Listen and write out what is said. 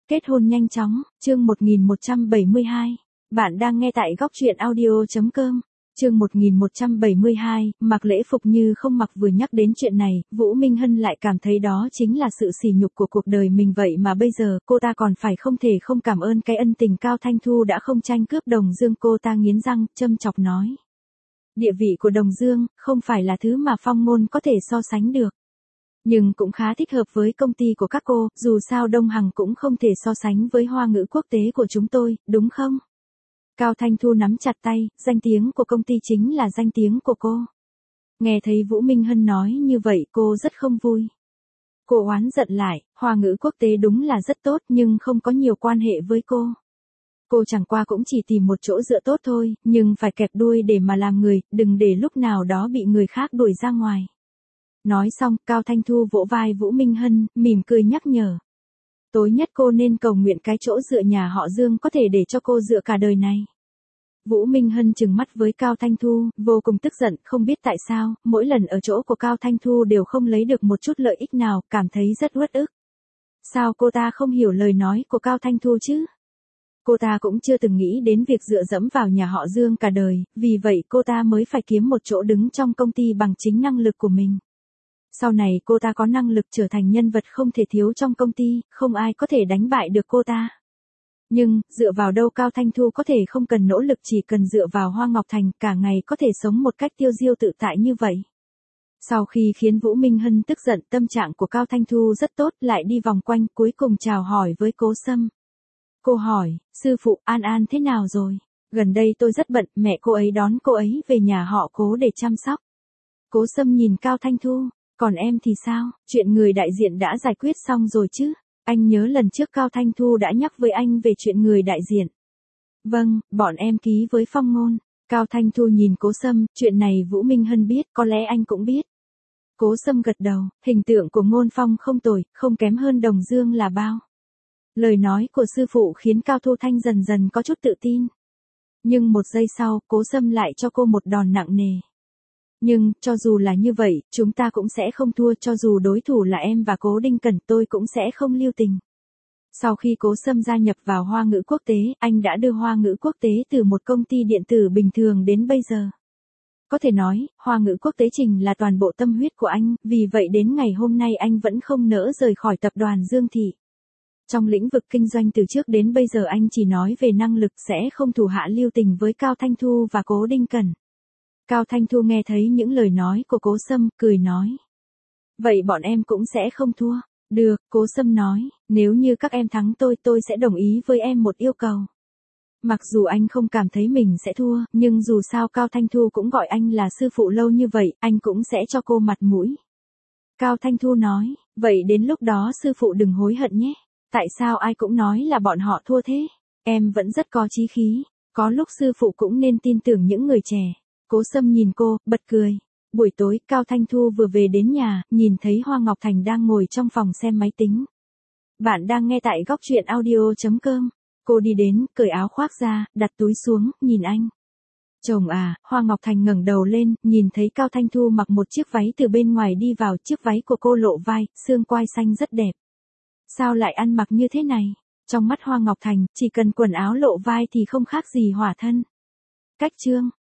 Kết hôn nhanh chóng, chương 1172. Bạn đang nghe tại góc truyện audio.com. Chương 1172, mặc lễ phục như không mặc. Vừa nhắc đến chuyện này, Vũ Minh Hân lại cảm thấy đó chính là sự sỉ nhục của cuộc đời mình, vậy mà bây giờ cô ta còn phải không thể không cảm ơn cái ân tình Cao Thanh Thu đã không tranh cướp Đồng Dương. Cô ta nghiến răng, châm chọc nói. Địa vị của Đồng Dương, không phải là thứ mà Phong Ngôn có thể so sánh được. Nhưng cũng khá thích hợp với công ty của các cô, dù sao Đông Hằng cũng không thể so sánh với Hoa ngữ quốc tế của chúng tôi, đúng không? Cao Thanh Thu nắm chặt tay, danh tiếng của công ty chính là danh tiếng của cô. Nghe thấy Vũ Minh Hân nói như vậy cô rất không vui. Cô oán giận lại, Hoa ngữ quốc tế đúng là rất tốt nhưng không có nhiều quan hệ với cô. Cô chẳng qua cũng chỉ tìm một chỗ dựa tốt thôi, nhưng phải kẹp đuôi để mà làm người, đừng để lúc nào đó bị người khác đuổi ra ngoài. Nói xong, Cao Thanh Thu vỗ vai Vũ Minh Hân, mỉm cười nhắc nhở. Tối nhất cô nên cầu nguyện cái chỗ dựa nhà họ Dương có thể để cho cô dựa cả đời này. Vũ Minh Hân trừng mắt với Cao Thanh Thu, vô cùng tức giận, không biết tại sao, mỗi lần ở chỗ của Cao Thanh Thu đều không lấy được một chút lợi ích nào, cảm thấy rất uất ức. Sao cô ta không hiểu lời nói của Cao Thanh Thu chứ? Cô ta cũng chưa từng nghĩ đến việc dựa dẫm vào nhà họ Dương cả đời, vì vậy cô ta mới phải kiếm một chỗ đứng trong công ty bằng chính năng lực của mình. Sau này cô ta có năng lực trở thành nhân vật không thể thiếu trong công ty, không ai có thể đánh bại được cô ta. Nhưng, dựa vào đâu Cao Thanh Thu có thể không cần nỗ lực, chỉ cần dựa vào Hoa Ngọc Thành cả ngày có thể sống một cách tiêu diêu tự tại như vậy. Sau khi khiến Vũ Minh Hân tức giận, tâm trạng của Cao Thanh Thu rất tốt, lại đi vòng quanh, cuối cùng chào hỏi với Cố Sâm. Cô hỏi, sư phụ, An An thế nào rồi? Gần đây tôi rất bận, mẹ cô ấy đón cô ấy về nhà họ Cố để chăm sóc. Cố Sâm nhìn Cao Thanh Thu. Còn em thì sao, chuyện người đại diện đã giải quyết xong rồi chứ? Anh nhớ lần trước Cao Thanh Thu đã nhắc với anh về chuyện người đại diện. Vâng, bọn em ký với Phong Ngôn. Cao Thanh Thu nhìn Cố Sâm, chuyện này Vũ Minh Hân biết, có lẽ anh cũng biết. Cố Sâm gật đầu, hình tượng của Ngôn Phong không tồi, không kém hơn Đồng Dương là bao. Lời nói của sư phụ khiến Cao Thu Thanh dần dần có chút tự tin. Nhưng một giây sau, Cố Sâm lại cho cô một đòn nặng nề. Nhưng, cho dù là như vậy, chúng ta cũng sẽ không thua, cho dù đối thủ là em và Cố Đinh Cẩn, tôi cũng sẽ không lưu tình. Sau khi Cố Sâm gia nhập vào Hoa ngữ quốc tế, anh đã đưa Hoa ngữ quốc tế từ một công ty điện tử bình thường đến bây giờ. Có thể nói, Hoa ngữ quốc tế trình là toàn bộ tâm huyết của anh, vì vậy đến ngày hôm nay anh vẫn không nỡ rời khỏi tập đoàn Dương Thị. Trong lĩnh vực kinh doanh từ trước đến bây giờ anh chỉ nói về năng lực, sẽ không thủ hạ lưu tình với Cao Thanh Thu và Cố Đinh Cẩn. Cao Thanh Thu nghe thấy những lời nói của Cố Sâm, cười nói. Vậy bọn em cũng sẽ không thua. Được, Cố Sâm nói, nếu như các em thắng tôi sẽ đồng ý với em một yêu cầu. Mặc dù anh không cảm thấy mình sẽ thua, nhưng dù sao Cao Thanh Thu cũng gọi anh là sư phụ lâu như vậy, anh cũng sẽ cho cô mặt mũi. Cao Thanh Thu nói, vậy đến lúc đó sư phụ đừng hối hận nhé. Tại sao ai cũng nói là bọn họ thua thế? Em vẫn rất có chí khí, có lúc sư phụ cũng nên tin tưởng những người trẻ. Cố Sâm nhìn cô, bật cười. Buổi tối, Cao Thanh Thu vừa về đến nhà, nhìn thấy Hoa Ngọc Thành đang ngồi trong phòng xem máy tính. Bạn đang nghe tại góc truyện audio.com. Cô đi đến, cởi áo khoác ra, đặt túi xuống, nhìn anh. Chồng à, Hoa Ngọc Thành ngẩng đầu lên, nhìn thấy Cao Thanh Thu mặc một chiếc váy từ bên ngoài đi vào, chiếc váy của cô lộ vai, xương quai xanh rất đẹp. Sao lại ăn mặc như thế này? Trong mắt Hoa Ngọc Thành, chỉ cần quần áo lộ vai thì không khác gì hỏa thân. Cách chương.